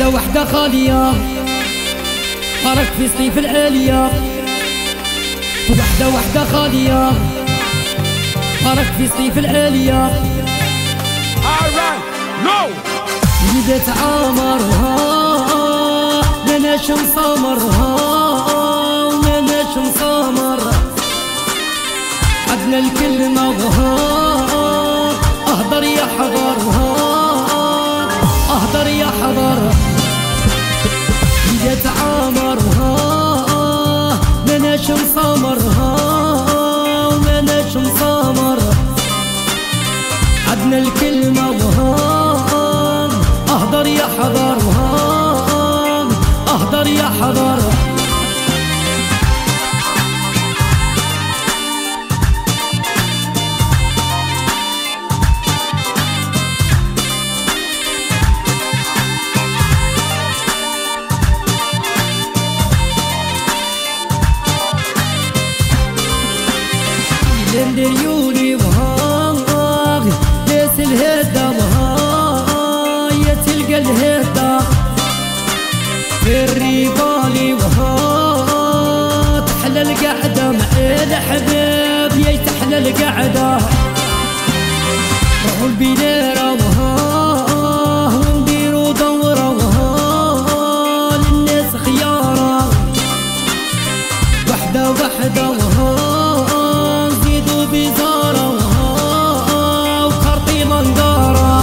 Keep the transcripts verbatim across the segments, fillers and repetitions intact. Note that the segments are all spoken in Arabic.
وحدة وحدة خالية فرق في صيف العالية. وحدة وحدة خالية فرق في صيف العالية. بدات عامرها ماناش مصامرها وماناش مصامر. عدنا الكلمة وها اهدر يا حضرها اهدر يا حضر. بدات عامرها ماناش مصامرها وماناش مصامر. عدنا الكلمة وها اهدر يا حضر اهدر يا حضر. لندريولي وها ليس الهدى وها يتلقى الهدى في الريبالي وها تحلى القعدة مع الحباب يا تحلى القعدة. روحوا البليرة وها ونديروا دورة وها للناس خيارة. وحدة وحدة وها زيدوا بزارة وها وكارطي منقارة.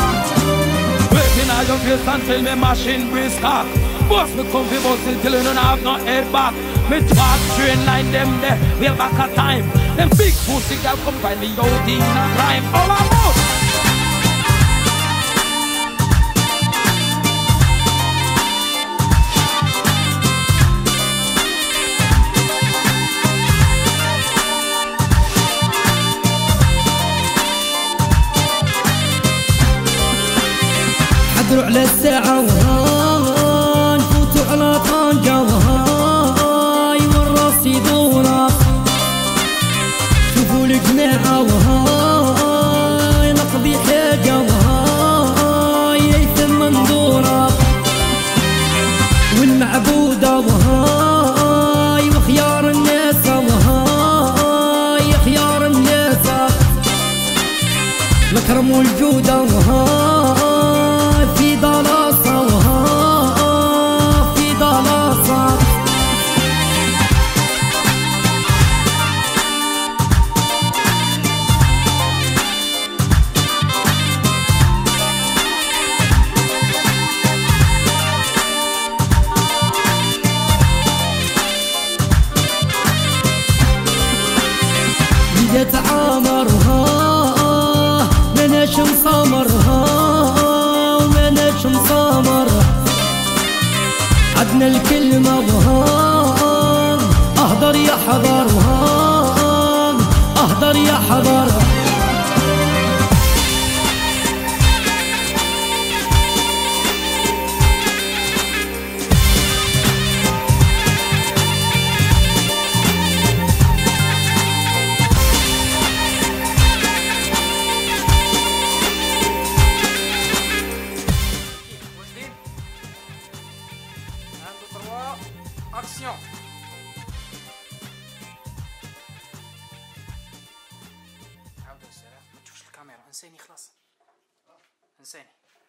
Your face until me machine breeze cock. Boss me come fi bust it till you don't have no head back. Me talk train line them there, way back a time. Them big pussy girl come find me out in a crime. All about حضروا على الساعة وها نفوتوا على طنجة وها والراس يدورا. شوفوا الجماعة وها نقضي حاجة وها يثم منظورة. والمعبودة وها وخيار الناس وها يا خيار الناس. الكرم والجودة وها في ضلاصة وها في ضلاصة. بدات عامرها ماناش مصامرها وماناش مصامر. عدنا الكلمة وها اهدر يا حضر وها اهدر يا حضر. أكسيون. عاودوا السلام ما تشوفش الكاميرا انساني خلاص انساني.